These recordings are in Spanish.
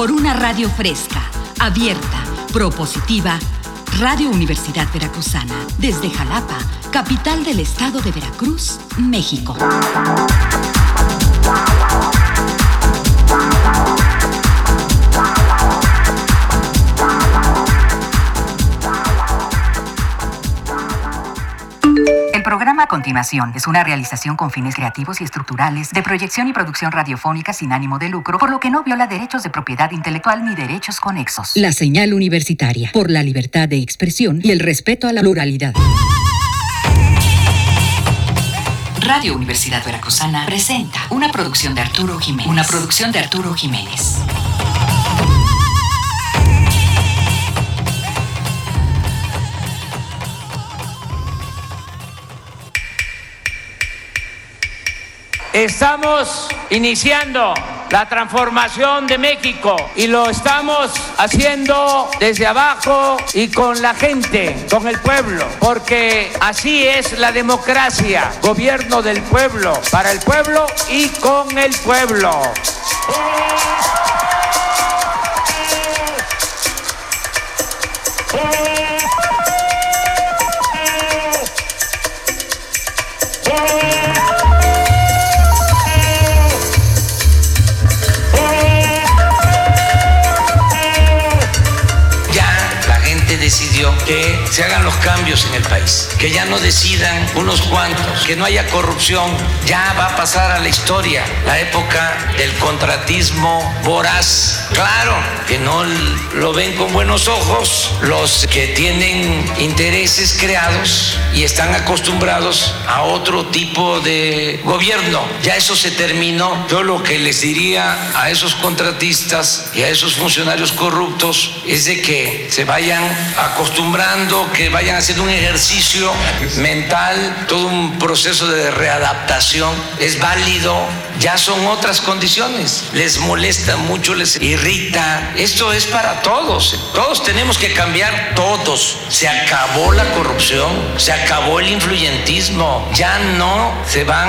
Por una radio fresca, abierta, propositiva. Radio Universidad Veracruzana, desde Jalapa, capital del estado de Veracruz, México. El programa a continuación es una realización con fines creativos y estructurales de proyección y producción radiofónica sin ánimo de lucro, por lo que no viola derechos de propiedad intelectual ni derechos conexos. La señal universitaria, por la libertad de expresión y el respeto a la pluralidad. Radio Universidad Veracruzana presenta una producción de Arturo Jiménez. Estamos iniciando la transformación de México y lo estamos haciendo desde abajo y con la gente, con el pueblo, porque así es la democracia, gobierno del pueblo, para el pueblo y con el pueblo. Decidió que se hagan los cambios en el país, que ya no decidan unos cuantos, que no haya corrupción. Ya va a pasar a la historia la época del contratismo voraz. Claro que no lo ven con buenos ojos los que tienen intereses creados y están acostumbrados a otro tipo de gobierno. Ya eso se terminó. Yo lo que les diría a esos contratistas y a esos funcionarios corruptos es de que se vayan acostumbrando, que vayan haciendo un ejercicio mental, todo un proceso de readaptación. Es válido, ya son otras condiciones. Les molesta mucho, les irrita. Esto es para todos. Todos tenemos que cambiar, todos. Se acabó la corrupción, se acabó el influyentismo. Ya no se van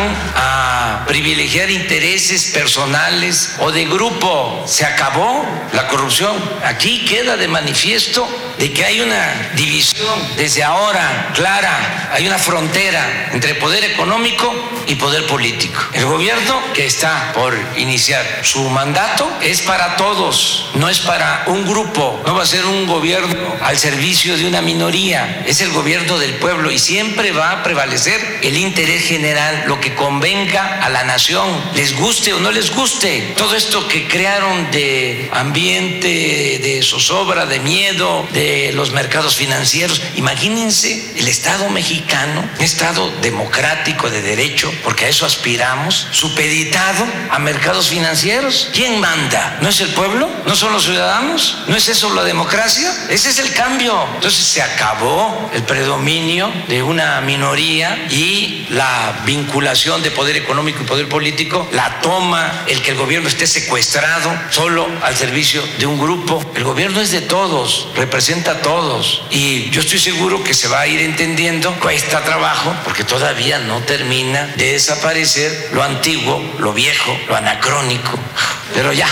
a privilegiar intereses personales o de grupo. Se acabó la corrupción. Aquí queda de manifiesto de que hay una división desde ahora clara, hay una frontera entre poder económico y poder político. El gobierno que está por iniciar su mandato es para todos, no es para un grupo, no va a ser un gobierno al servicio de una minoría, es el gobierno del pueblo y siempre va a prevalecer el interés general, lo que convenga a la nación, les guste o no les guste. Todo esto que crearon de ambiente, de zozobra, de miedo, de los mercados financieros. Imagínense el Estado mexicano, un Estado democrático de derecho, porque a eso aspiramos, supeditado a mercados financieros. ¿Quién manda? ¿No es el pueblo? ¿No son los ciudadanos? ¿No es eso la democracia? Ese es el cambio. Entonces se acabó el predominio de una minoría y la vinculación de poder económico y poder político la toma el que el gobierno esté secuestrado solo al servicio de un grupo. El gobierno es de todos, representa a todos y yo estoy seguro que se va a ir entendiendo. Cuesta trabajo porque todavía no termina de desaparecer lo antiguo, lo viejo, lo anacrónico, pero ya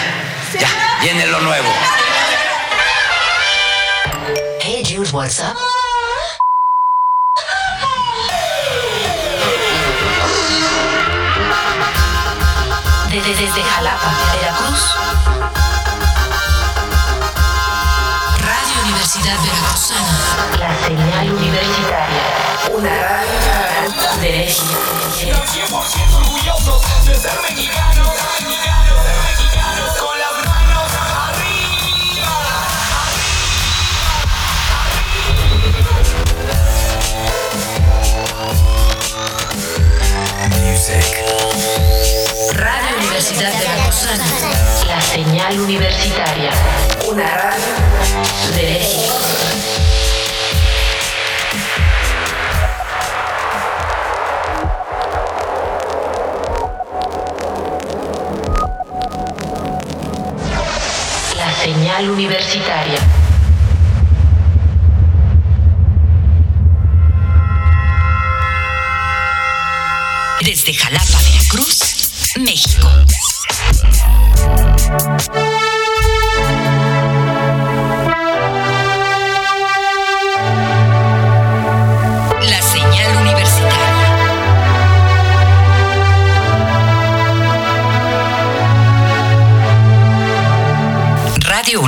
viene lo nuevo. Hey Jules, what's up? Desde Jalapa, Veracruz. Radio Universidad Veracruzana. La señal universitaria. Una radio de México. 100% orgullosos de ser mexicanos. Con las manos arriba. Music. Radio Universidad Veracruzana. La señal universitaria. Una radio de México. La señal universitaria. Desde Jalapa, Veracruz, México.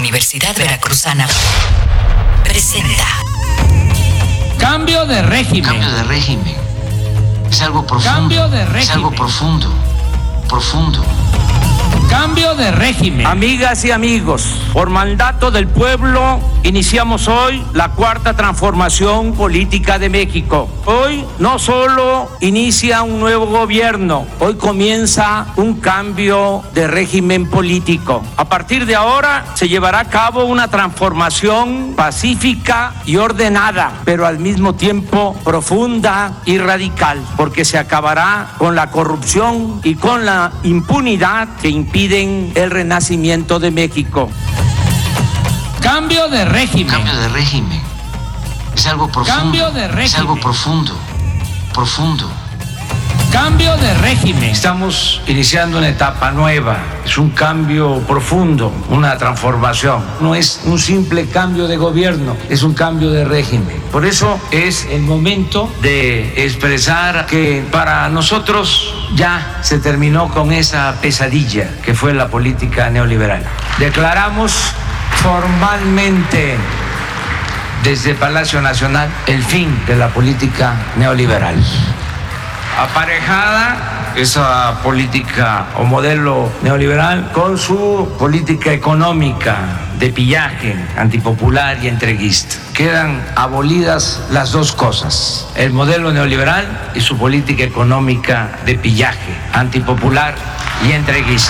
Universidad Veracruzana presenta Cambio de régimen. Cambio de régimen. Es algo profundo. Cambio de régimen. Es algo profundo. Profundo. Cambio de régimen. Amigas y amigos, por mandato del pueblo, iniciamos hoy la cuarta transformación política de México. Hoy no solo inicia un nuevo gobierno, hoy comienza un cambio de régimen político. A partir de ahora se llevará a cabo una transformación pacífica y ordenada, pero al mismo tiempo profunda y radical, porque se acabará con la corrupción y con la impunidad que impiden el renacimiento de México. Cambio de régimen. Cambio de régimen. Es algo profundo. Cambio de régimen. Es algo profundo. Profundo. Cambio de régimen. Estamos iniciando una etapa nueva. Es un cambio profundo, una transformación. No es un simple cambio de gobierno, es un cambio de régimen. Por eso es el momento de expresar que para nosotros ya se terminó con esa pesadilla que fue la política neoliberal. Declaramos formalmente desde Palacio Nacional el fin de la política neoliberal. Aparejada esa política o modelo neoliberal con su política económica de pillaje, antipopular y entreguista. Quedan abolidas las dos cosas, el modelo neoliberal y su política económica de pillaje, antipopular y entreguista.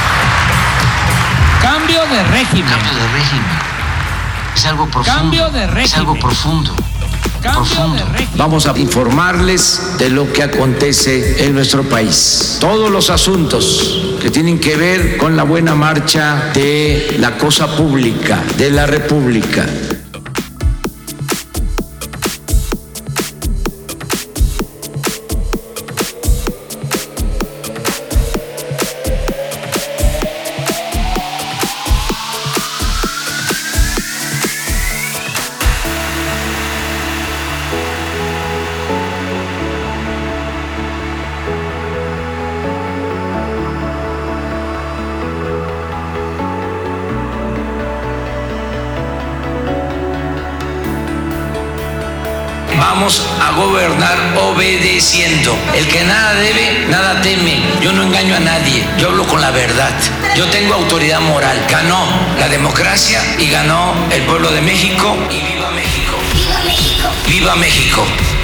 Cambio de régimen. Cambio de régimen. Es algo profundo. Cambio de régimen. Es algo profundo. Cambio de régimen. Vamos a informarles de lo que acontece en nuestro país. Todos los asuntos que tienen que ver con la buena marcha de la cosa pública, de la República. Vamos a gobernar obedeciendo. El que nada debe, nada teme. Yo no engaño a nadie, yo hablo con la verdad. Yo tengo autoridad moral. Ganó la democracia y ganó el pueblo de México. Y viva México. ¡Viva México! ¡Viva México!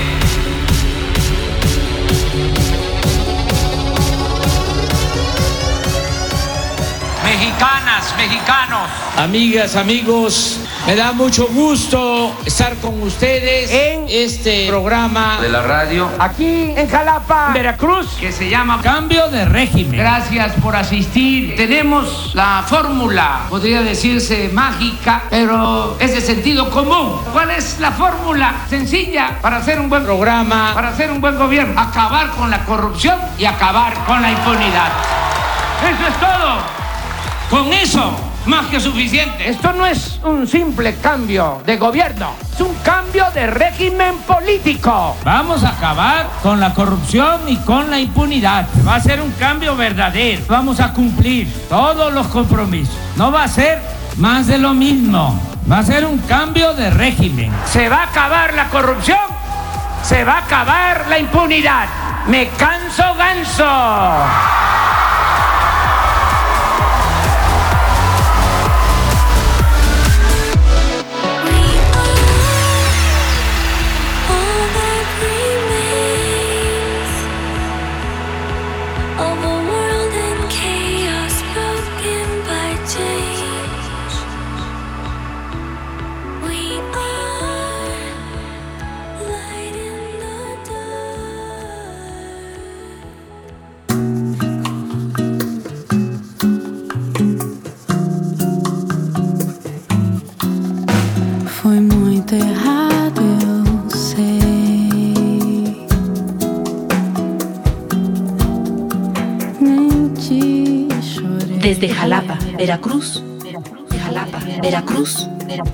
Mexicanas, mexicanos, amigas, amigos, me da mucho gusto estar con ustedes en este programa De la radio. aquí en Jalapa, Veracruz, que se llama Cambio de régimen. Gracias por asistir. Tenemos la fórmula, podría decirse mágica, pero es de sentido común. ¿Cuál es la fórmula sencilla para hacer un buen programa, para hacer un buen gobierno? Acabar con la corrupción y acabar con la impunidad. Eso es todo. Con eso, más que suficiente. Esto no es un simple cambio de gobierno, es un cambio de régimen político. Vamos a acabar con la corrupción y con la impunidad. Va a ser un cambio verdadero. Vamos a cumplir todos los compromisos. No va a ser más de lo mismo. Va a ser un cambio de régimen. Se va a acabar la corrupción, se va a acabar la impunidad. Me canso ganso. Foi muito errado, eu sei. Menti, chorei. Desde Jalapa, Veracruz. Jalapa, Veracruz.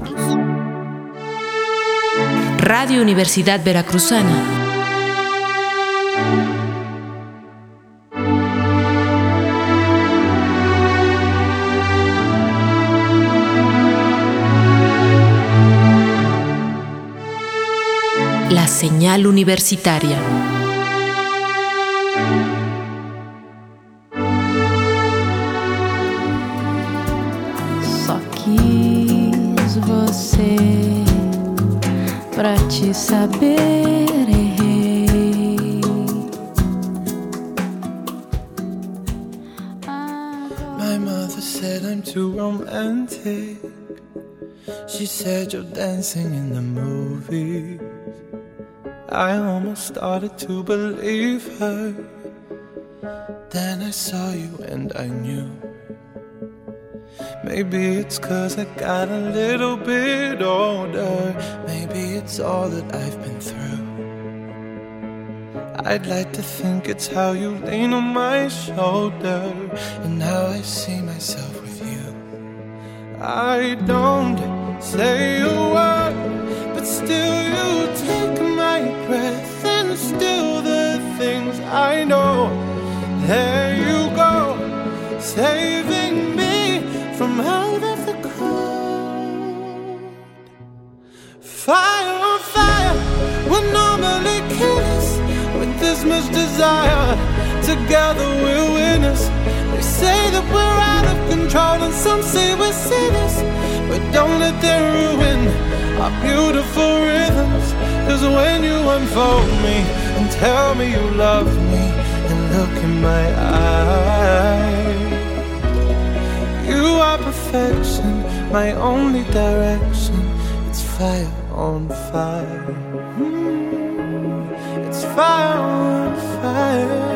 Radio Universidad Veracruzana. La señal universitaria. Só quis você pra te saber, errei. My mother said I'm too romantic. She said you're dancing in the movies. I almost started to believe her. Then I saw you and I knew. Maybe it's 'cause I got a little bit older. Maybe it's all that I've been through. I'd like to think it's how you lean on my shoulder and how I see myself with you. I don't say a word, but still you take my breath and still the things I know. There you go, saving me from out of the cold. Fire on fire, we're normally killers. With this much desire, together we're winners. They say that we're out of control and some say we're sinners, but don't let them ruin our beautiful rhythms. 'Cause when you unfold me and tell me you love me and look in my eyes, you are perfection, my only direction. It's fire on fire. It's fire on fire.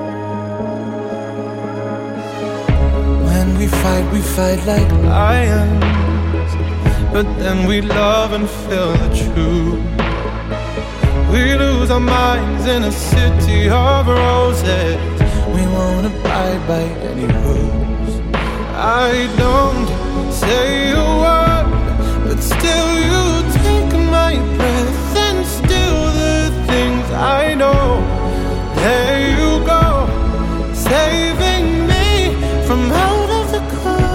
When we fight like lions, but then we love and feel the truth. We lose our minds in a city of roses. We won't abide by any rules. I don't say a word, but still you take my breath and still the things I know. There you go, saving me from out of the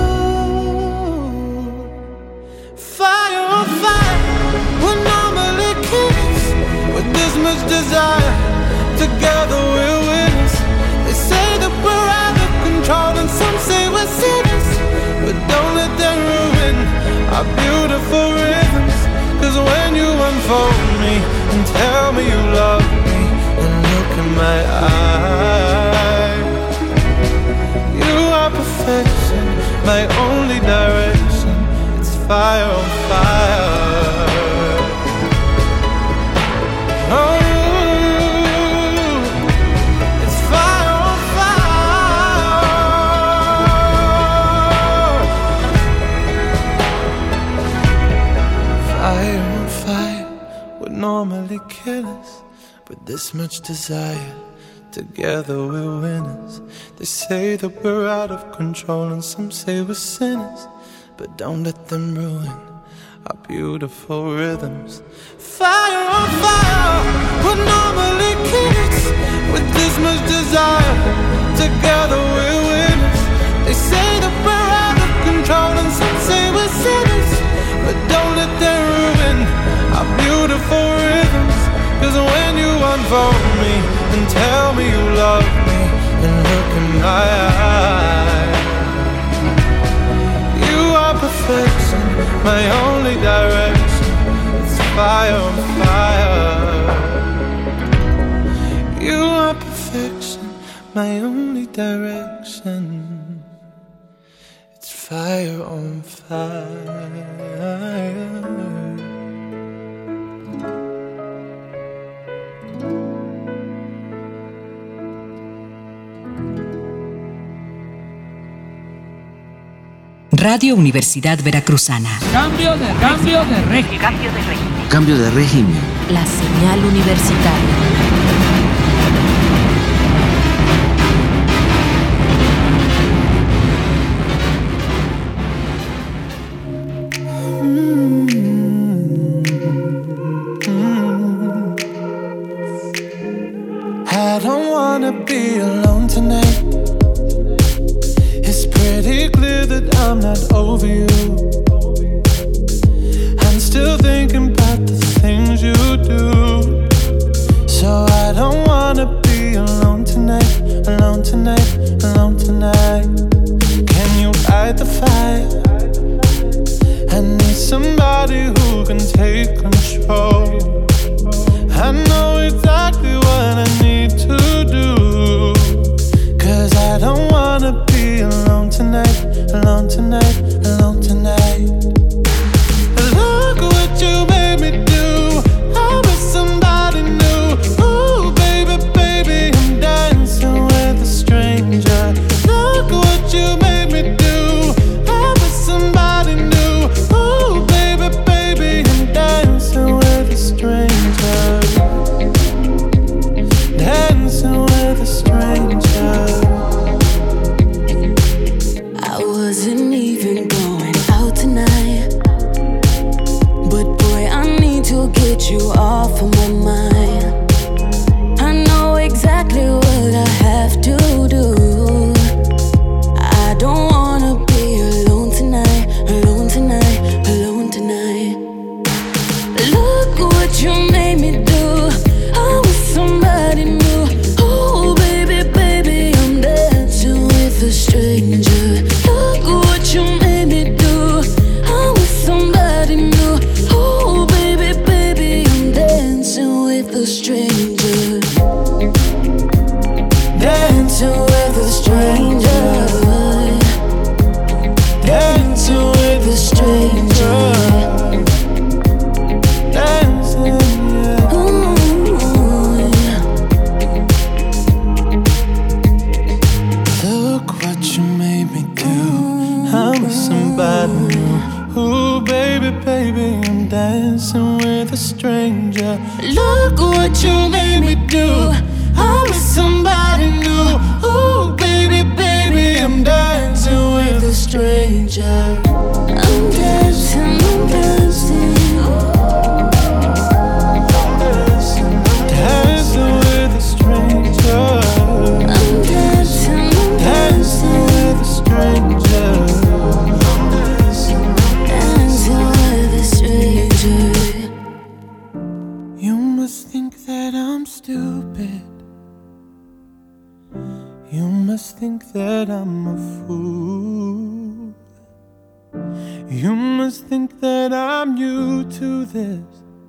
cold. Fire on fire, we're normally kids with this much desire. Together we're winners. They say that we're out of control and some say we're sinners, but don't let them ruin our beautiful rhythms. 'Cause when you unfold me and tell me you love me and look in my eyes, you are perfection, my only direction. It's fire on fire. Oh, it's fire on fire. Fire on fire would normally kill us, but this much desire, together we're winners. They say that we're out of control and some say we're sinners, but don't let them ruin our beautiful rhythms. Fire on fire, we're normally kids with this much desire. Together we're winners. They say that we're out of control and some say we're sinners, but don't let them ruin our beautiful rhythms. 'Cause when you unfold me and tell me you love me and look in my eyes, you are perfection, my only direction. It's fire on fire. You are perfection, my only direction. It's fire on fire. Radio Universidad Veracruzana. Cambio de régimen. Cambio de régimen. La señal universitaria. I don't wanna be alone tonight. It's pretty clear that I'm not over you. I'm still thinking about the things you do. be alone tonight, alone tonight, alone tonight. Can you fight the fire? I need somebody who can take control. I know exactly what I need to do, 'cause I don't wanna be alone tonight, alone tonight, alone tonight. Look what you made me do. I was somebody new. Ooh, baby, baby, I'm dancing with a stranger. Look what you made me do. I was somebody new. Ooh, baby, baby, I'm dancing with a stranger. Dancing with a stranger. I wasn't even going out tonight, but boy, I need to get you off of my mind. I know exactly what I have to do. I don't wanna be alone tonight, alone tonight, alone tonight. Look what you made me do. I was somebody new. Oh, baby, baby, I'm dancing with a stranger. Look what you made me do. I was somebody new. Oh, baby, baby, I'm dancing with a stranger. Dancing with a stranger. Dancing with a stranger. Dancing, yeah. Ooh, yeah. Look what you made me do. I'm with somebody new. Ooh, baby, baby, I'm dancing with a stranger. Look what you made me do. I'm with somebody new. Ooh, baby, baby, I'm dancing with a stranger. I'm dancing, I'm dancing. Dancing with a stranger. I'm dancing, I'm Dancing with a stranger. dancing with a stranger. You must think that I'm stupid. You must think that I'm a fool. You must think that I'm new to this,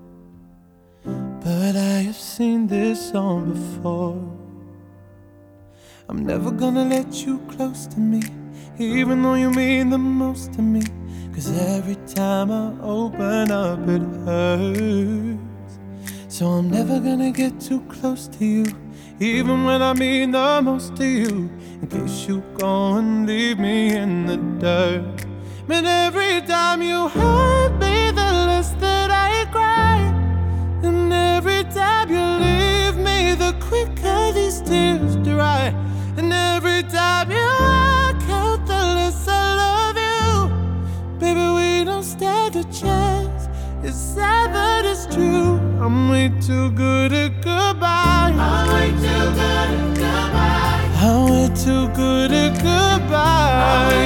but I have seen this song before. I'm never gonna let you close to me, even though you mean the most to me, 'cause every time I open up it hurts. So I'm never gonna get too close to you, even when I mean the most to you, in case you go and leave me in the dirt. But every time you hurt me, the less that I cry. And every time you leave me, the quicker these tears dry. And every time you walk out, the less I love you. Baby, we don't stand a chance. It's sad, but it's true. I'm way too good at goodbye. I'm way too good at goodbye. I'm way too good at goodbye.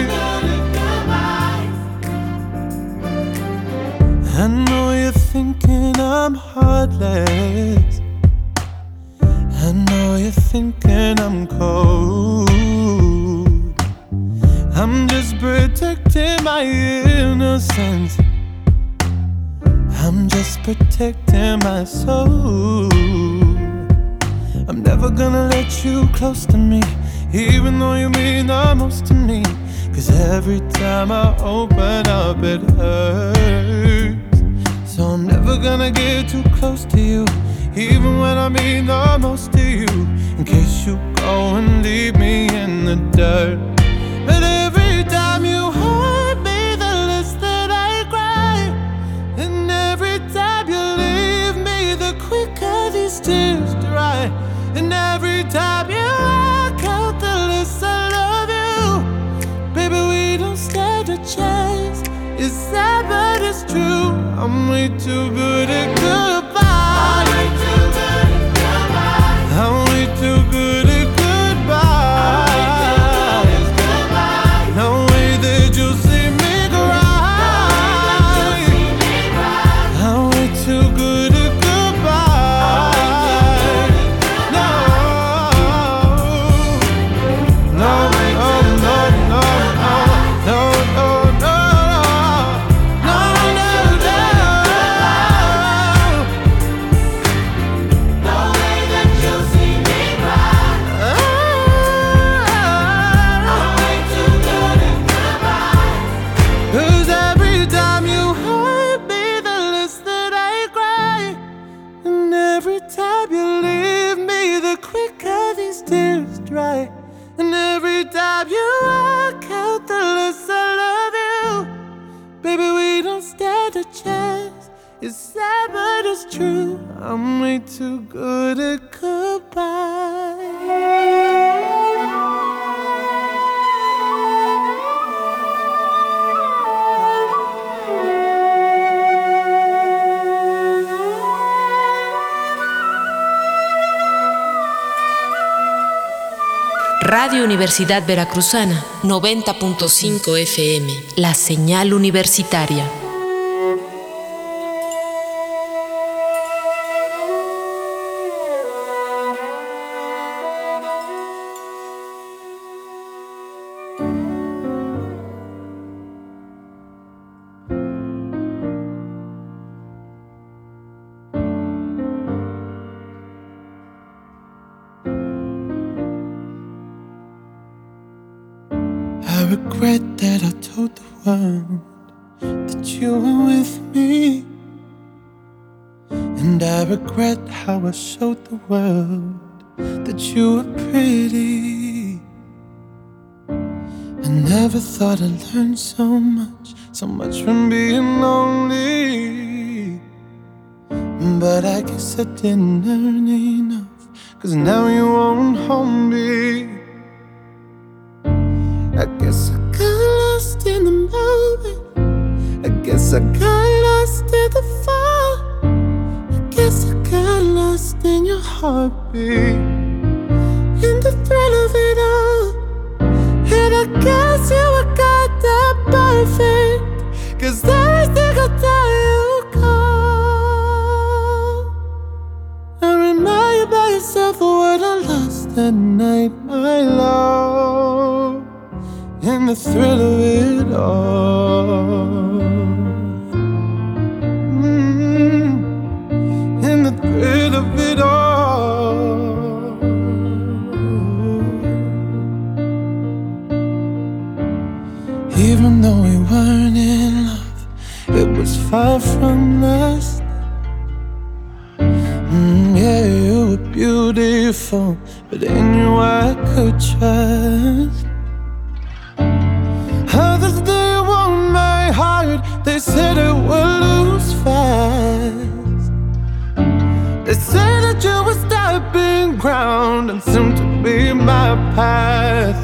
I know you're thinking I'm heartless. I know you're thinking I'm cold. I'm just protecting my innocence. I'm just protecting my soul. I'm never gonna let you close to me, even though you mean the most to me, 'cause every time I open up it hurts. So I'm never gonna get too close to you, even when I mean the most to you, in case you go and leave me in the dirt. But every time you hurt me, the less that I cry. And every time you leave me, the quicker these tears dry. And every time you walk out, the less I love you. Baby, we don't stand a chance. It's sad, but it's true. I'm way too good at goodbye. I'm way too good at goodbye. I'm way too good at goodbye. No way that you'll see me cry. I'm way too good at goodbye. No. true. I'm way too good at goodbye. Radio Universidad Veracruzana, 90.5 FM, la señal universitaria. I regret that I told the world that you were with me, and I regret how I showed the world that you were pretty. I never thought I'd learn so much from being lonely, but I guess I didn't learn enough, 'cause now you won't hold me. I guess I got lost in the moment. I guess I got lost in the fall. I guess I got lost in your heartbeat, in the thrill of it all. And I guess you were goddamn perfect, 'cause every single time you call, I remind you by yourself of what I lost that night, my love. In the thrill of it all, in the thrill of it all. Even though we weren't in love, it was far from lust. Yeah, you were beautiful, but in you I could trust. Others, they won my heart. They said it would lose fast. They said that you were stopping ground and soon to be my path.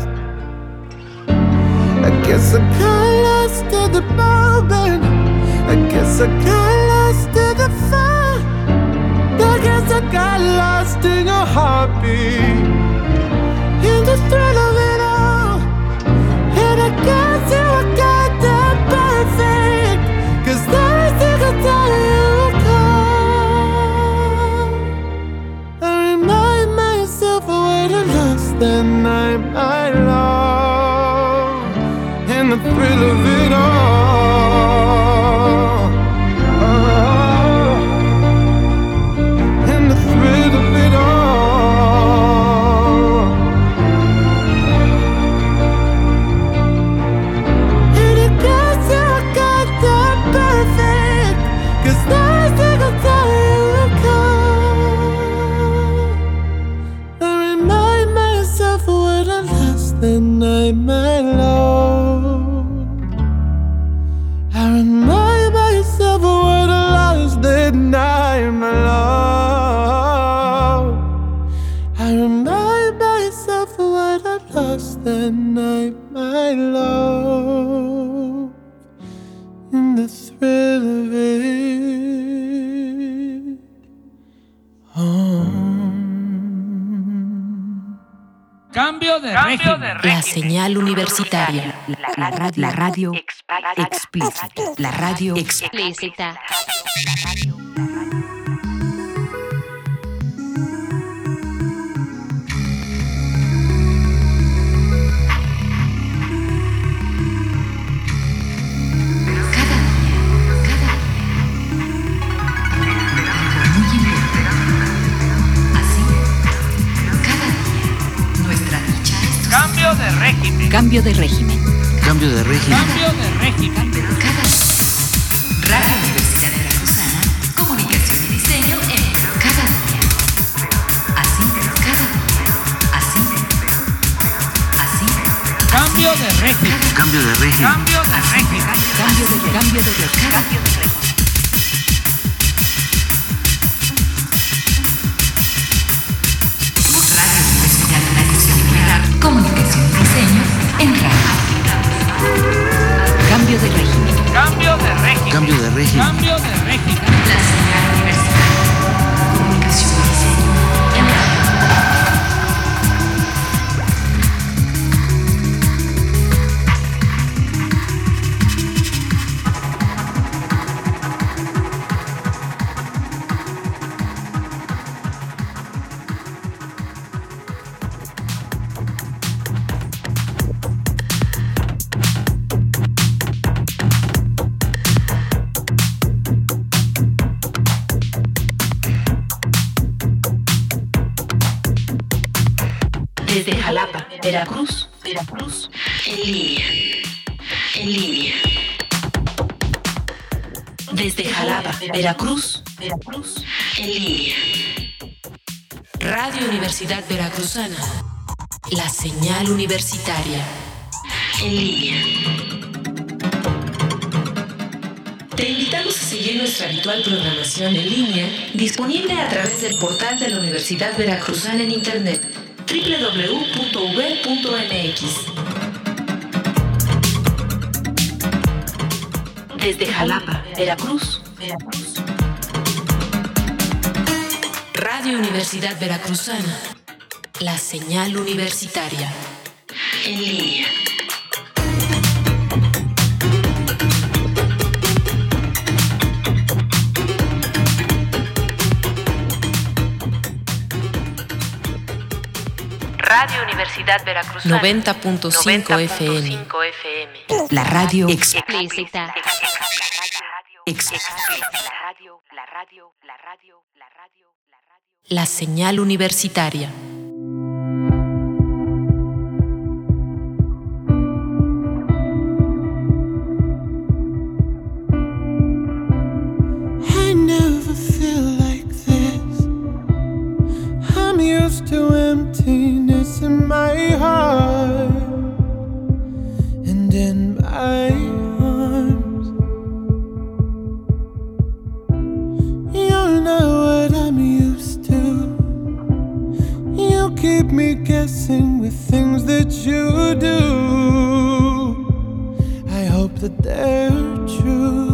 I guess I got lost in the moment. I guess I got lost in the fire. I guess I got lost in your heartbeat, in the thrill of it all. And I guess you were goddamn perfect, 'cause every single time you call, I remind myself of what I lost that night, my love, in the thrill of it all. In the thrill of it all. The night, my love, I remind myself of what I lost that night, my love. I remind myself of what I lost that night, my love, in the thrill of it. Cambio de régimen. La señal universitaria. La radio explícita. La radio Explícita. Cambio de régimen. Cambio de régimen. Cambio de régimen. Cambio de régimen. Cada día. Radio Universidad Veracruzana, comunicación y diseño en cada día. Así, cada día. Así. Cambio de régimen. Cambio de régimen. Cambio de régimen. Cambio de régimen. Cambio de régimen. Cambio de régimen. La señal universitaria. Comunicación y diseño en radio. Desde Jalapa, Veracruz, en línea. Desde Jalapa, Veracruz, en línea. Radio Universidad Veracruzana, la señal universitaria. En línea. Te invitamos a seguir nuestra habitual programación en línea, disponible a través del portal de la Universidad Veracruzana en Internet, www.ub.mx. Desde Jalapa, Veracruz. Radio Universidad Veracruzana, la señal universitaria. En línea. Radio Universidad Veracruzana 90.5 FM. La radio explícita. La señal universitaria. I never feel like this. I'm used to emptiness in my heart and in my arms. You're not what I'm used to. You keep me guessing with things that you do. I hope that they're true,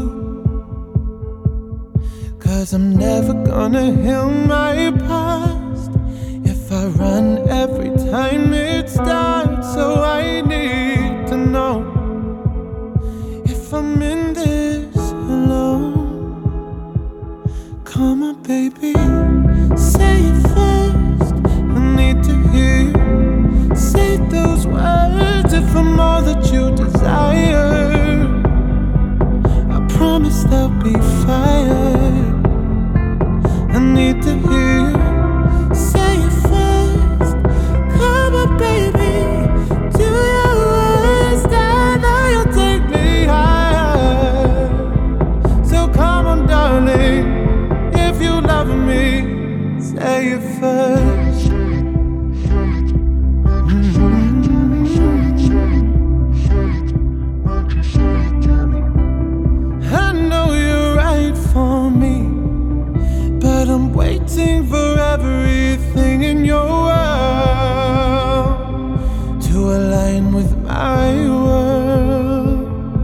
'cause I'm never gonna heal my past if I run every time it starts. So I need to know if I'm in this alone. Come on, baby, say it first. I need to hear you say those words. If I'm all that you desire, I promise there'll be fire. I need to hear you say it first. Come on, baby, do you understand that you'll take me higher? So come on, darling, if you love me, say it first. I know you're right for me, but I'm waiting for everything in your world to align with my world.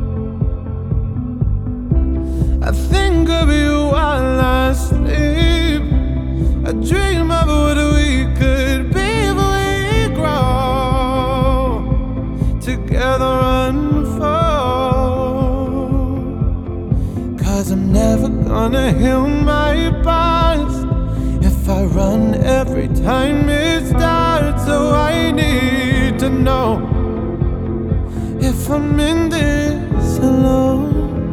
I think of you while I sleep. I dream of what we could be if we grow together unfold. 'Cause I'm never gonna heal my past if I run every time it starts. So I need to know if I'm in this alone.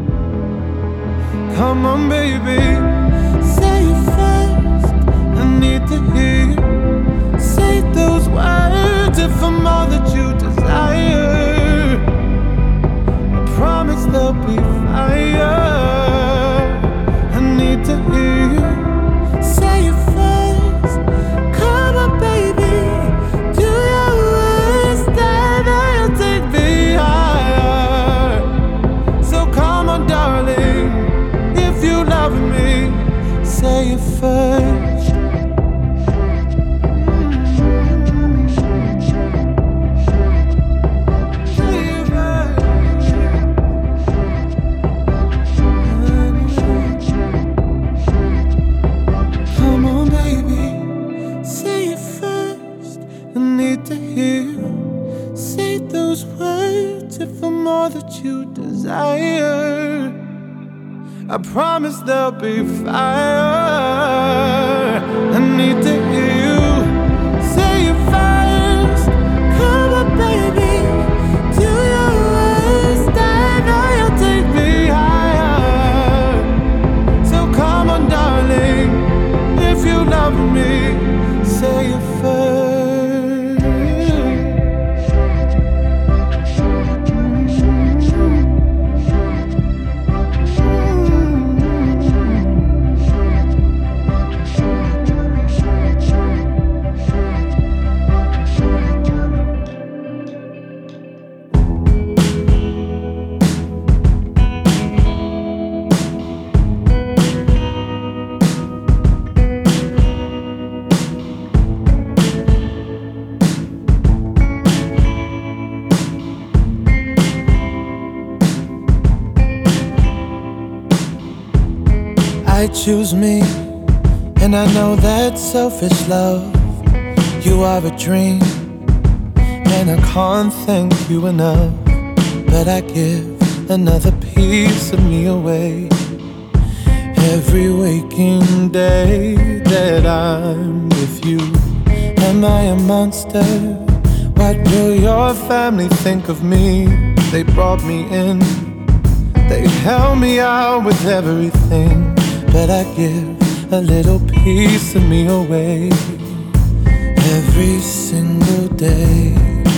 Come on, baby, say it first. I need to hear you say those words. If I'm all that you desire, I promise there'll be fire. I need to hear you say it first. Come on, baby, do you understand that you'll take me higher? So come on, darling, if you love me, it for more that you desire. I promise there'll be fire. I need to hear you say it first. Come on, baby, do your worst. I know you'll take me higher. So come on, darling, if you love me, say it first. I choose me, and I know that's selfish love. You are a dream, and I can't thank you enough. But I give another piece of me away every waking day that I'm with you. Am I a monster? What will your family think of me? They brought me in, they held me out with everything. But I give a little piece of me away every single day.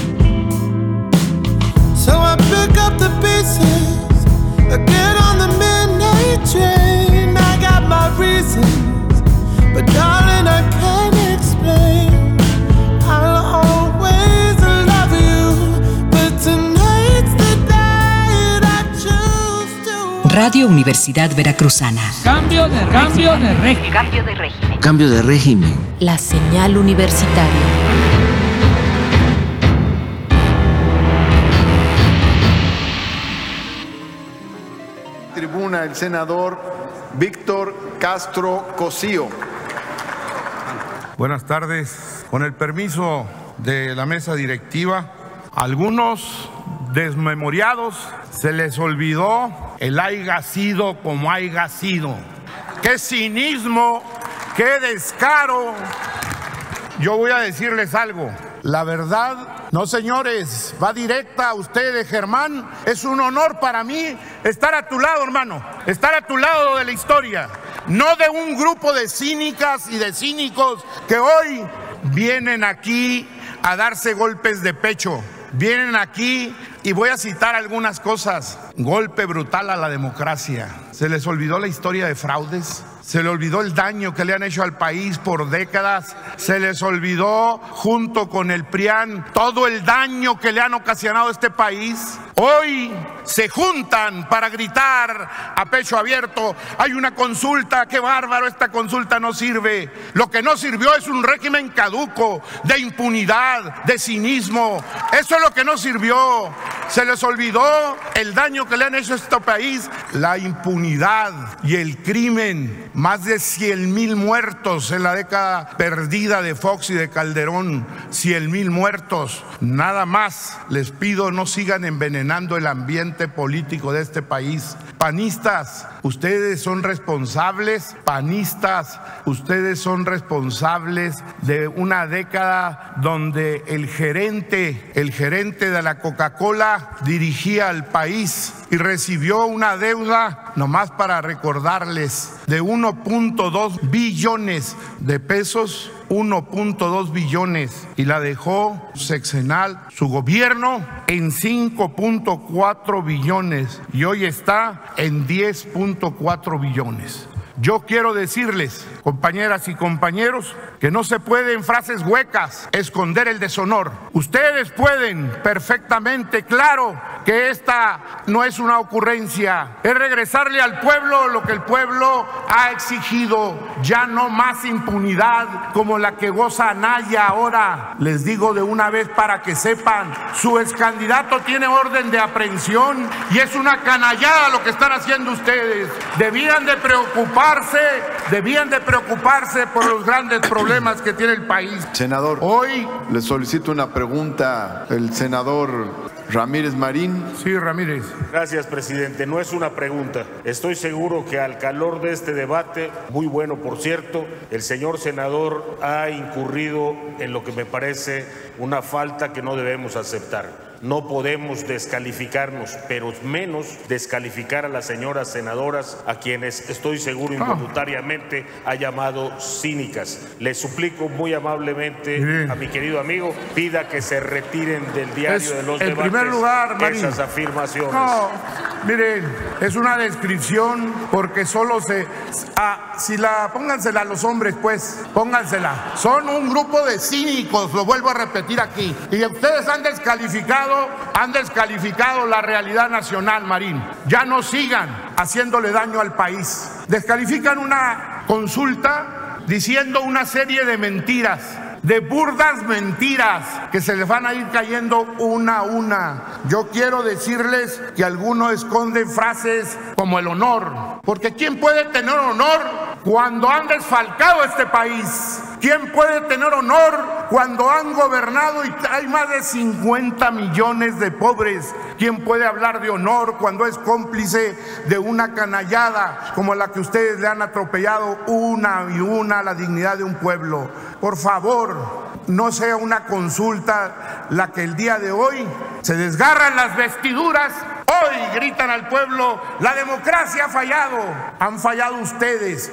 So I pick up the pieces, I get on the midnight train. I got my reasons, but darling, I can't explain. I'll always love you, but tonight's the night I choose to. Radio Universidad Veracruzana. Cambio de régimen. Cambio de régimen. La señal universitaria. Tribuna el senador Víctor Castro Cosío. Buenas tardes. Con el permiso de la mesa directiva, algunos desmemoriados se les olvidó el haiga sido como haiga sido. ¡Qué cinismo! ¡Qué descaro! Yo voy a decirles algo. La verdad, no señores, va directa a ustedes, Germán. Es un honor para mí estar a tu lado, hermano. Estar a tu lado de la historia. No de un grupo de cínicas y de cínicos que hoy vienen aquí a darse golpes de pecho. Vienen aquí y voy a citar algunas cosas. Golpe brutal a la democracia. ¿Se les olvidó la historia de fraudes? Se le olvidó el daño que le han hecho al país por décadas. Se les olvidó, junto con el PRIAN, todo el daño que le han ocasionado a este país. Hoy se juntan para gritar a pecho abierto: hay una consulta, qué bárbaro, esta consulta no sirve. Lo que no sirvió es un régimen caduco, de impunidad, de cinismo. Eso es lo que no sirvió. Se les olvidó el daño que le han hecho a este país, la impunidad y el crimen. Más de 100,000 muertos en la década perdida de Fox y de Calderón. 100,000 muertos. Nada más. Les pido, no sigan envenenando el ambiente político de este país. Panistas, ustedes son responsables. Panistas, ustedes son responsables de una década donde el gerente de la Coca-Cola dirigía al país y recibió una deuda, nomás para recordarles, de 1.2 billones de pesos. 1.2 billones, y la dejó sexenal su gobierno en 5.4 billones y hoy está en 10.4 billones. Yo quiero decirles, compañeras y compañeros, que no se puede en frases huecas esconder el deshonor. Ustedes pueden perfectamente, claro, que esta no es una ocurrencia, es regresarle al pueblo lo que el pueblo ha exigido, ya no más impunidad como la que goza Anaya ahora. Les digo de una vez para que sepan, su excandidato tiene orden de aprehensión y es una canallada lo que están haciendo ustedes. Debían de preocuparse por los grandes problemas que tiene el país. Senador, hoy le solicito una pregunta. El senador Ramírez Marín. Sí, Ramírez. Gracias, presidente. No es una pregunta. Estoy seguro que al calor de este debate, muy bueno por cierto, el señor senador ha incurrido en lo que me parece una falta que no debemos aceptar. No podemos descalificarnos, pero menos descalificar a las señoras senadoras, a quienes estoy seguro involuntariamente ha llamado cínicas. Le suplico muy amablemente a mi querido amigo, pida que se retiren del diario de los debates. En primer lugar, Marín, esas afirmaciones. No, miren, es una descripción porque solo póngansela a los hombres, pues, póngansela. Son un grupo de cínicos, lo vuelvo a repetir aquí. Y ustedes han descalificado la realidad nacional, Marín. Ya no sigan haciéndole daño al país. Descalifican una consulta diciendo una serie de mentiras, de burdas mentiras que se les van a ir cayendo una a una. Yo quiero decirles que algunos esconden frases como el honor, porque ¿quién puede tener honor cuando han desfalcado este país? ¿Quién puede tener honor cuando han gobernado y hay más de 50 millones de pobres? ¿Quién puede hablar de honor cuando es cómplice de una canallada como la que ustedes le han atropellado una y una a la dignidad de un pueblo? Por favor, no sea una consulta la que el día de hoy se desgarran las vestiduras. Hoy gritan al pueblo, la democracia ha fallado. Han fallado ustedes,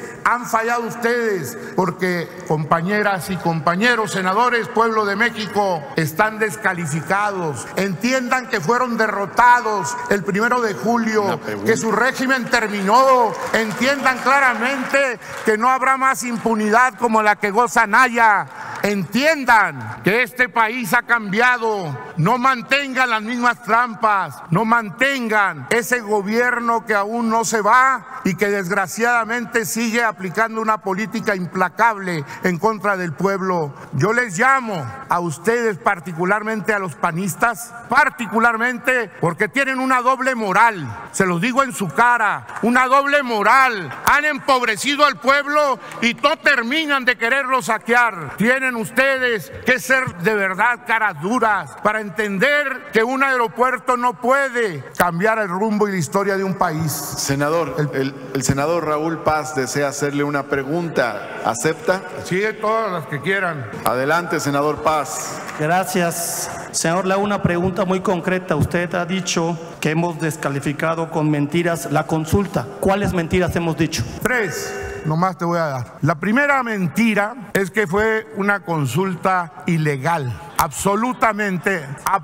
porque compañeras y compañeros senadores, pueblo de México, están descalificados. Entiendan que fueron derrotados el 1 de julio, que su régimen terminó. Entiendan claramente que no habrá más impunidad como la que goza Anaya. Entiendan que este país ha cambiado. No mantengan las mismas trampas, no mantengan ese gobierno que aún no se va y que desgraciadamente sigue aplicando una política implacable en contra del pueblo. Yo les llamo a ustedes, particularmente a los panistas, particularmente porque tienen una doble moral. Se los digo en su cara, una doble moral. Han empobrecido al pueblo y no terminan de quererlo saquear. Tienen ustedes que ser de verdad caras duras para entender que un aeropuerto no puede cambiar el rumbo y la historia de un país. Senador, el senador Raúl Paz desea hacerle una pregunta. ¿Acepta? Sí, todas las que quieran. Adelante, senador Paz. Gracias. Senador, le hago una pregunta muy concreta. Usted ha dicho que hemos descalificado con mentiras la consulta. ¿Cuáles mentiras hemos dicho? 3. Nomás te voy a dar. La primera mentira es que fue una consulta ilegal. Absolutamente,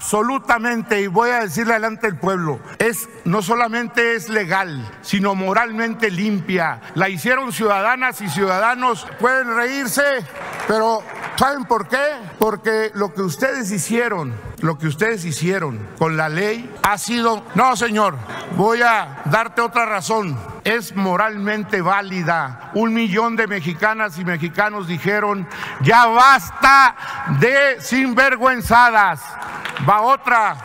y voy a decirle delante del pueblo, no solamente es legal, sino moralmente limpia. La hicieron ciudadanas y ciudadanos. Pueden reírse, pero ¿saben por qué? Porque lo que ustedes hicieron con la ley ha sido... No, señor, voy a darte otra razón. Es moralmente válida. 1 millón de mexicanas y mexicanos dijeron, ya basta de sinvergüenzadas. Va otra.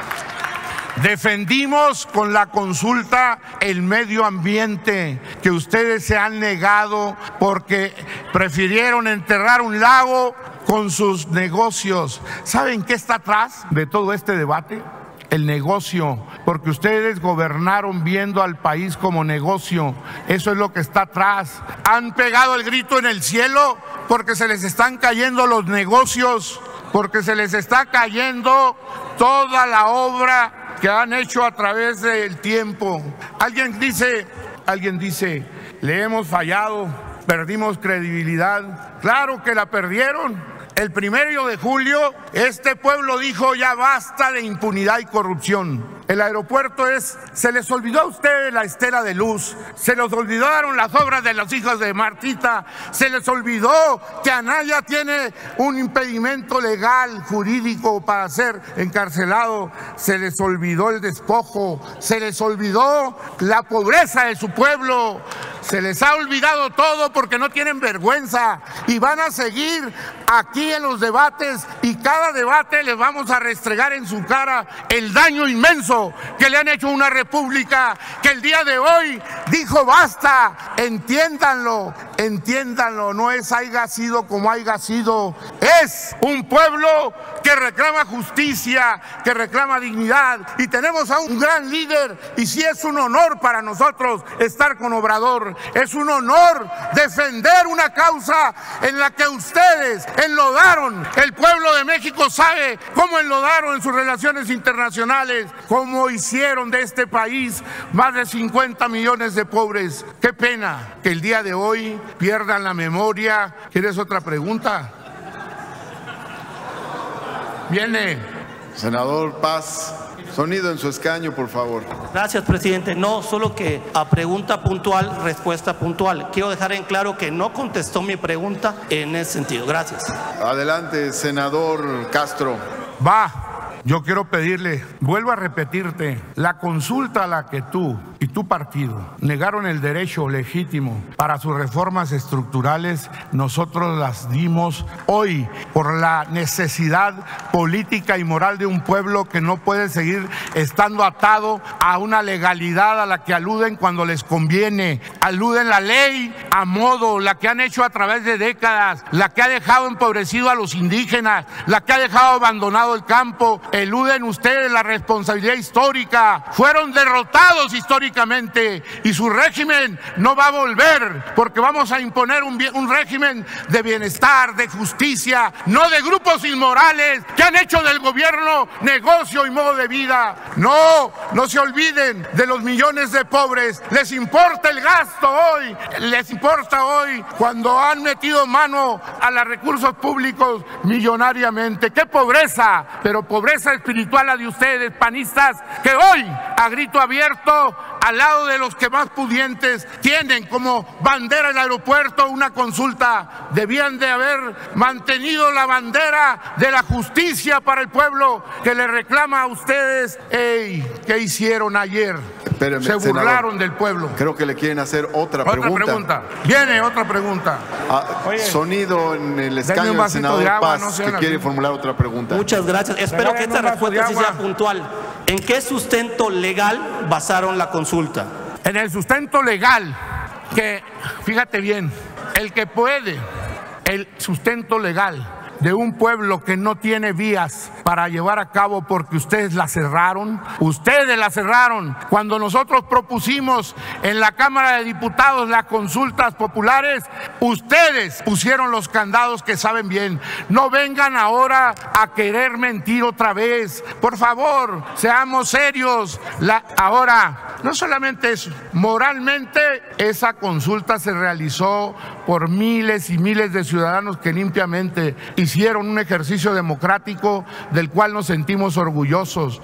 Defendimos con la consulta el medio ambiente, que ustedes se han negado porque prefirieron enterrar un lago con sus negocios. ¿Saben qué está atrás de todo este debate? El negocio, porque ustedes gobernaron viendo al país como negocio. Eso es lo que está atrás. Han pegado el grito en el cielo porque se les están cayendo los negocios, porque se les está cayendo toda la obra que han hecho a través del tiempo. Alguien dice, le hemos fallado, perdimos credibilidad. Claro que la perdieron. El 1 de julio, este pueblo dijo, ya basta de impunidad y corrupción. El aeropuerto se les olvidó a ustedes la estela de luz, se les olvidaron las obras de los hijos de Martita, se les olvidó que Anaya tiene un impedimento legal, jurídico para ser encarcelado, se les olvidó el despojo, se les olvidó la pobreza de su pueblo, se les ha olvidado todo porque no tienen vergüenza y van a seguir aquí en los debates, y cada debate les vamos a restregar en su cara el daño inmenso que le han hecho a una república que el día de hoy dijo basta. Entiéndanlo, no es haya sido como haya sido, es un pueblo que reclama justicia, que reclama dignidad, y tenemos a un gran líder, y sí es un honor para nosotros estar con Obrador, es un honor defender una causa en la que ustedes enlodaron. El pueblo de México sabe cómo enlodaron en sus relaciones internacionales, cómo hicieron de este país más de 50 millones de pobres. Qué pena que el día de hoy pierdan la memoria. ¿Quieres otra pregunta? Viene. Senador Paz, sonido en su escaño, por favor. Gracias, presidente. No, solo que a pregunta puntual, respuesta puntual. Quiero dejar en claro que no contestó mi pregunta en ese sentido. Gracias. Adelante, senador Castro. Yo quiero pedirle, vuelvo a repetirte, la consulta a la que tú y tu partido negaron el derecho legítimo para sus reformas estructurales, nosotros las dimos hoy por la necesidad política y moral de un pueblo que no puede seguir estando atado a una legalidad a la que aluden cuando les conviene. Aluden la ley a modo, la que han hecho a través de décadas, la que ha dejado empobrecido a los indígenas, la que ha dejado abandonado el campo. Eluden ustedes la responsabilidad histórica. Fueron derrotados históricamente y su régimen no va a volver, porque vamos a imponer un régimen de bienestar, de justicia, no de grupos inmorales que han hecho del gobierno negocio y modo de vida. No se olviden de los millones de pobres. Les importa el gasto hoy, les importa hoy cuando han metido mano a los recursos públicos millonariamente. ¡Qué pobreza! Pero pobreza espiritual la de ustedes, panistas, que hoy, a grito abierto, al lado de los que más pudientes tienen como bandera el aeropuerto una consulta, debían de haber mantenido la bandera de la justicia para el pueblo que le reclama a ustedes. ¿Qué hicieron ayer? Espéreme, se burlaron senador, del pueblo. Creo que le quieren hacer otra pregunta. Viene otra pregunta. Sonido en el escaño del senador Paz, que quiere formular otra pregunta. Muchas gracias. Espero que esta respuesta sí sea puntual. ¿En qué sustento legal basaron la consulta? En el sustento legal, que, fíjate bien, el sustento legal de un pueblo que no tiene vías para llevar a cabo porque ustedes la cerraron. Cuando nosotros propusimos en la Cámara de Diputados las consultas populares, ustedes pusieron los candados que saben bien. No vengan ahora a querer mentir otra vez. Por favor, seamos serios. Ahora, no solamente eso, moralmente esa consulta se realizó por miles y miles de ciudadanos que limpiamente hicieron un ejercicio democrático del cual nos sentimos orgullosos.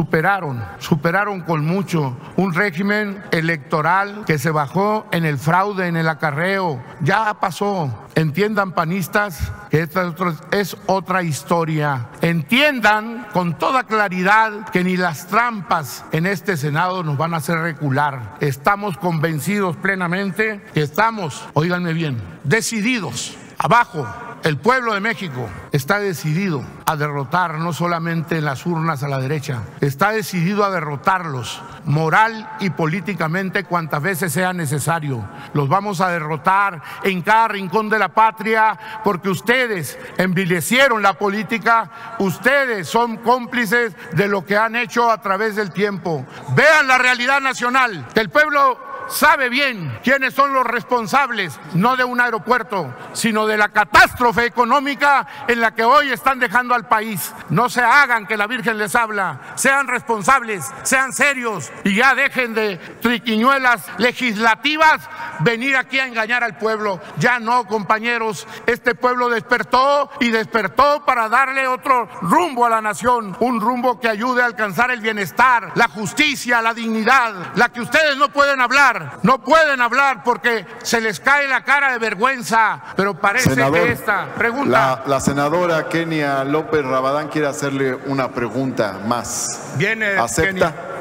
Superaron con mucho un régimen electoral que se bajó en el fraude, en el acarreo. Ya pasó. Entiendan, panistas, que esta es otra historia. Entiendan con toda claridad que ni las trampas en este Senado nos van a hacer recular. Estamos convencidos plenamente que estamos, óiganme bien, decididos. Abajo, el pueblo de México está decidido a derrotar no solamente en las urnas a la derecha, está decidido a derrotarlos moral y políticamente cuantas veces sea necesario. Los vamos a derrotar en cada rincón de la patria porque ustedes envilecieron la política, ustedes son cómplices de lo que han hecho a través del tiempo. Vean la realidad nacional, que el pueblo sabe bien quiénes son los responsables, no de un aeropuerto, sino de la catástrofe económica en la que hoy están dejando al país. No se hagan que la Virgen les habla, sean responsables, sean serios y ya dejen de triquiñuelas legislativas venir aquí a engañar al pueblo. Ya no, compañeros, este pueblo despertó y despertó para darle otro rumbo a la nación, un rumbo que ayude a alcanzar el bienestar, la justicia, la dignidad, la que ustedes no pueden hablar. No pueden hablar porque se les cae la cara de vergüenza, pero parece senador, que esta pregunta... La senadora Kenia López Rabadán quiere hacerle una pregunta más. Viene, ¿acepta? Kenia.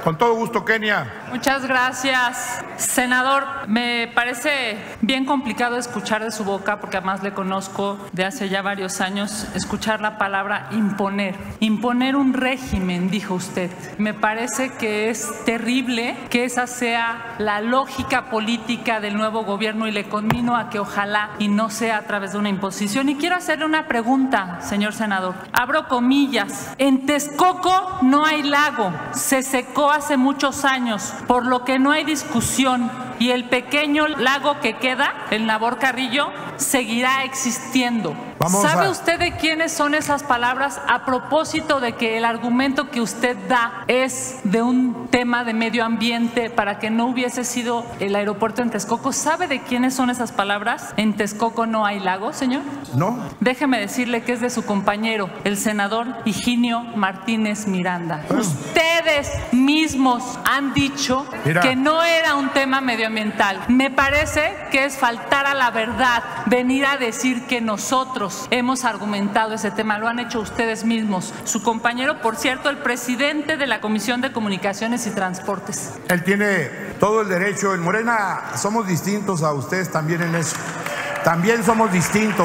Con todo gusto, Kenia. Muchas gracias, senador. Me parece bien complicado escuchar de su boca, porque además le conozco de hace ya varios años, escuchar la palabra imponer. Imponer un régimen, dijo usted. Me parece que es terrible que esa sea la lógica política del nuevo gobierno y le conmino a que ojalá y no sea a través de una imposición. Y quiero hacerle una pregunta, señor senador. Abro comillas. En Texcoco no hay lago. Se secó hace muchos años, por lo que no hay discusión. Y el pequeño lago que queda, el Nabor Carrillo, seguirá existiendo. ¿Sabe usted de quiénes son esas palabras a propósito de que el argumento que usted da es de un tema de medio ambiente para que no hubiese sido el aeropuerto en Texcoco? ¿Sabe de quiénes son esas palabras? ¿En Texcoco no hay lago, señor? No. Déjeme decirle que es de su compañero, el senador Higinio Martínez Miranda. Ustedes mismos han dicho que no era un tema medioambiental. Me parece que es faltar a la verdad venir a decir que nosotros hemos argumentado ese tema. Lo han hecho ustedes mismos. Su compañero, por cierto, el presidente de la Comisión de Comunicaciones y Transportes. Él tiene todo el derecho. En Morena somos distintos a ustedes también en eso. También somos distintos.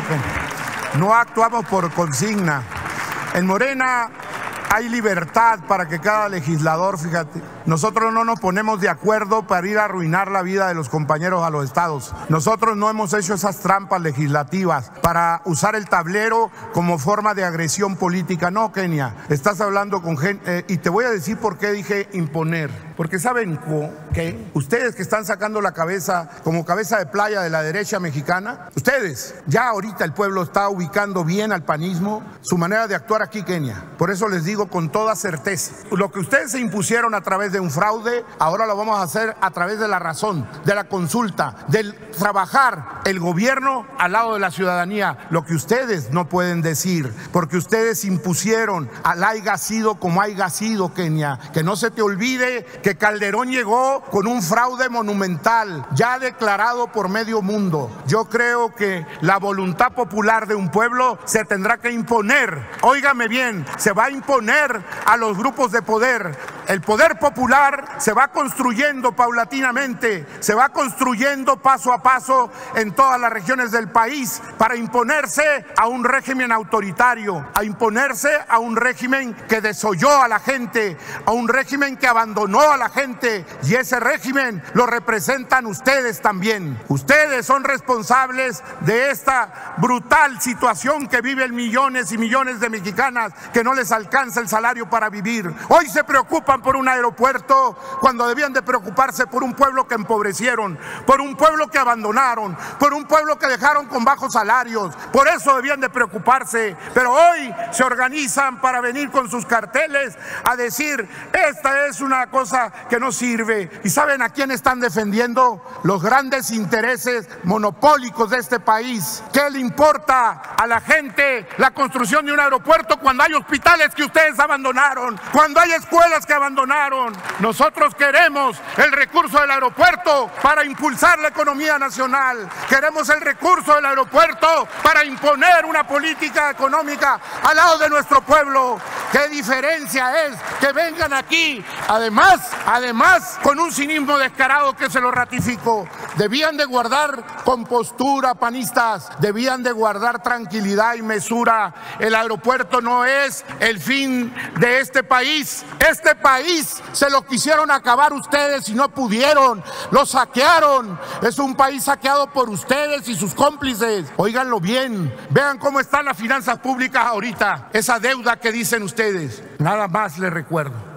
No actuamos por consigna. En Morena hay libertad para que cada legislador, fíjate, nosotros no nos ponemos de acuerdo para ir a arruinar la vida de los compañeros a los estados. Nosotros no hemos hecho esas trampas legislativas para usar el tablero como forma de agresión política. No, Kenia, estás hablando con gente, y te voy a decir por qué dije imponer. Porque saben que ustedes que están sacando la cabeza como cabeza de playa de la derecha mexicana, ustedes, ya ahorita el pueblo está ubicando bien al panismo, su manera de actuar aquí, Kenia. Por eso les digo con toda certeza, lo que ustedes se impusieron a través de un fraude, ahora lo vamos a hacer a través de la razón, de la consulta, del trabajar el gobierno al lado de la ciudadanía. Lo que ustedes no pueden decir, porque ustedes impusieron al haya sido como haya sido, Kenia. Que no se te olvide que Calderón llegó con un fraude monumental, ya declarado por medio mundo. Yo creo que la voluntad popular de un pueblo se tendrá que imponer. Óigame bien, se va a imponer a los grupos de poder. El poder popular se va construyendo paulatinamente, se va construyendo paso a paso en todas las regiones del país para imponerse a un régimen autoritario, a imponerse a un régimen que desoyó a la gente, a un régimen que abandonó a la gente, y ese régimen lo representan ustedes también. Ustedes son responsables de esta brutal situación que viven millones y millones de mexicanas que no les alcanza el salario para vivir. Hoy se preocupan por un aeropuerto cuando debían de preocuparse por un pueblo que empobrecieron, por un pueblo que abandonaron, por un pueblo que dejaron con bajos salarios. Por eso debían de preocuparse, pero hoy se organizan para venir con sus carteles a decir esta es una cosa que no sirve. ¿Y saben a quién están defendiendo? Los grandes intereses monopólicos de este país. ¿Qué le importa a la gente la construcción de un aeropuerto cuando hay hospitales que ustedes abandonaron, cuando hay escuelas que abandonaron? Nosotros queremos el recurso del aeropuerto para impulsar la economía nacional. Queremos el recurso del aeropuerto para imponer una política económica al lado de nuestro pueblo. ¿Qué diferencia es que vengan aquí? Además, con un cinismo descarado que se lo ratifico. Debían de guardar compostura, panistas. Debían de guardar tranquilidad y mesura. El aeropuerto no es el fin de este país. Este país se lo quisieron acabar ustedes y no pudieron. Lo saquearon. Es un país saqueado por ustedes y sus cómplices. Óiganlo bien. Vean cómo están las finanzas públicas ahorita. Esa deuda que dicen ustedes. Nada más les recuerdo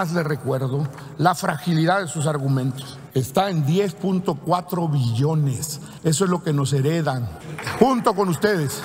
la fragilidad de sus argumentos. Está en 10.4 billones. Eso es lo que nos heredan, junto con ustedes.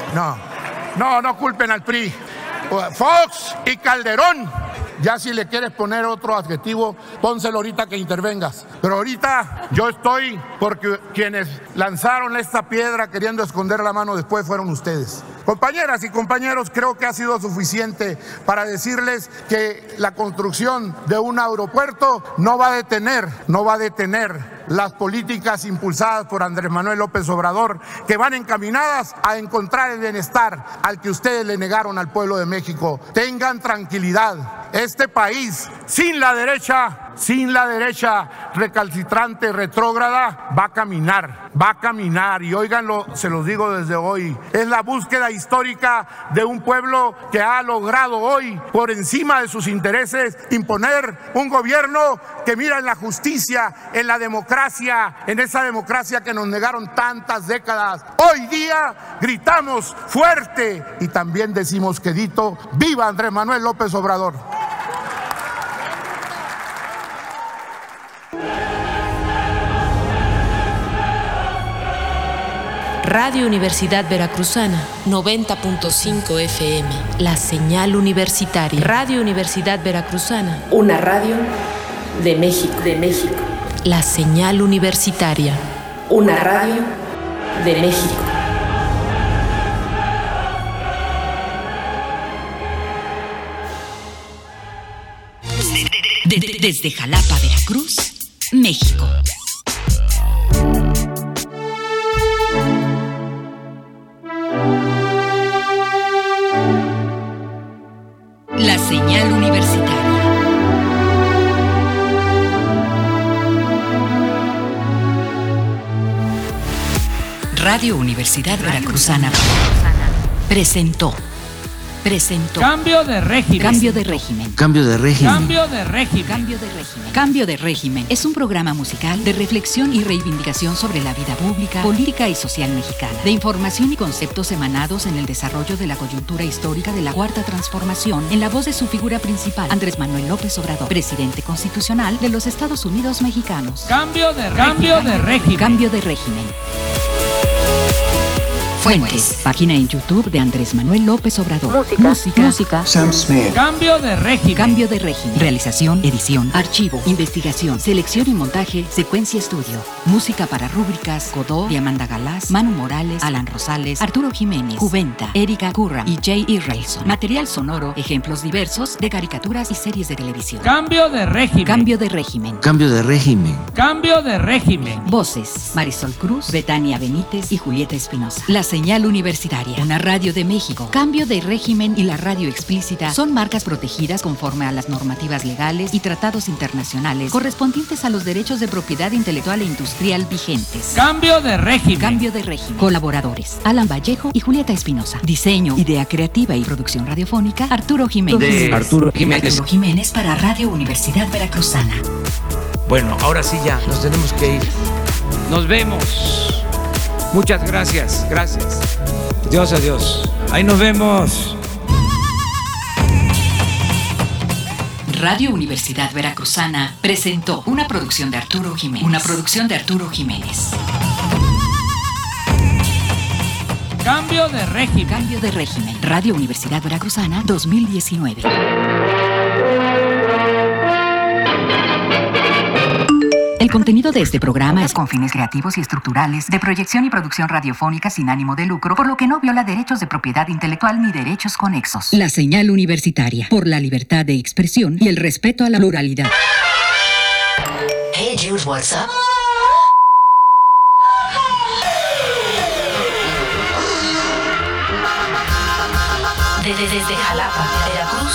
No culpen al PRI. Fox y Calderón. Ya si le quieres poner otro adjetivo, pónselo ahorita que intervengas. Pero ahorita yo estoy porque quienes lanzaron esta piedra queriendo esconder la mano después fueron ustedes. Compañeras y compañeros, creo que ha sido suficiente para decirles que la construcción de un aeropuerto no va a detener las políticas impulsadas por Andrés Manuel López Obrador, que van encaminadas a encontrar el bienestar al que ustedes le negaron al pueblo de México. Tengan tranquilidad. Este país, sin la derecha recalcitrante, retrógrada, va a caminar, y óiganlo, se los digo desde hoy, es la búsqueda histórica de un pueblo que ha logrado hoy, por encima de sus intereses, imponer un gobierno que mira en la justicia, en la democracia, en esa democracia que nos negaron tantas décadas. Hoy día gritamos fuerte y también decimos quedito, ¡viva Andrés Manuel López Obrador! Radio Universidad Veracruzana, 90.5 FM, la señal universitaria. Radio Universidad Veracruzana, una radio de México, La señal universitaria, una radio de México. Desde Jalapa, Veracruz, México. La señal universitaria. Radio Universidad Veracruzana presentó. Cambio de régimen. Cambio de régimen. Cambio de régimen. Cambio de régimen. Cambio de régimen. Cambio de régimen es un programa musical de reflexión y reivindicación sobre la vida pública, política y social mexicana, de información y conceptos emanados en el desarrollo de la coyuntura histórica de la Cuarta Transformación, en la voz de su figura principal, Andrés Manuel López Obrador, presidente constitucional de los Estados Unidos mexicanos. Cambio de régimen. Cambio de régimen. Fuentes. Página en YouTube de Andrés Manuel López Obrador. Música. Sam Smith. Cambio de régimen. Cambio de régimen. Realización, edición, archivo, investigación, selección y montaje, Secuencia Estudio. Música para rúbricas, Godó, Diamanda Galás, Manu Morales, Alan Rosales, Arturo Jiménez, Juventa, Erika Curran y Jay Israelson. Material sonoro, ejemplos diversos de caricaturas y series de televisión. Cambio de régimen. Cambio de régimen. Cambio de régimen. Cambio de régimen. Voces: Marisol Cruz, Betania Benítez y Julieta Espinosa. La señal universitaria, una radio de México. Cambio de régimen y la radio explícita son marcas protegidas conforme a las normativas legales y tratados internacionales correspondientes a los derechos de propiedad intelectual e industrial vigentes. Cambio de régimen. Cambio de régimen. Colaboradores: Alan Vallejo y Julieta Espinosa. Diseño, idea creativa y producción radiofónica: Arturo Jiménez. Arturo Jiménez para Radio Universidad Veracruzana. Bueno, ahora sí ya, nos tenemos que ir. Nos vemos. Muchas gracias. Adiós. Ahí nos vemos. Radio Universidad Veracruzana presentó una producción de Arturo Jiménez. Cambio de régimen. Radio Universidad Veracruzana 2019. El contenido de este programa es con fines creativos y estructurales, de proyección y producción radiofónica sin ánimo de lucro, por lo que no viola derechos de propiedad intelectual ni derechos conexos. La señal universitaria, por la libertad de expresión y el respeto a la pluralidad. Hey Jude, what's up? Desde Jalapa, Veracruz.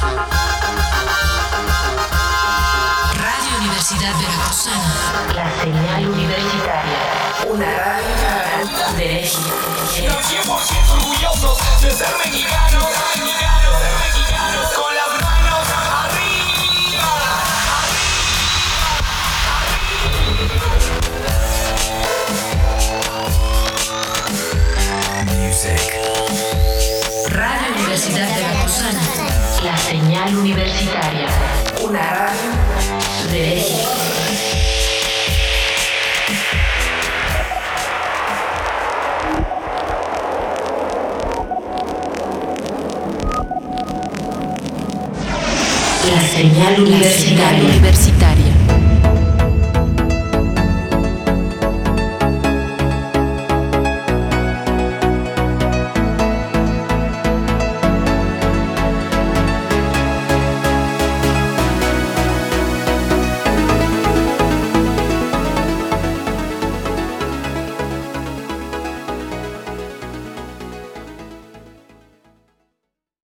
Radio Universidad Veracruzana. La señal universitaria. Una radio de México. 100% orgullosos de ser mexicanos. Con las manos arriba. Music. Radio Universidad Veracruzana. La señal universitaria. Una radio de México. La señal universitaria.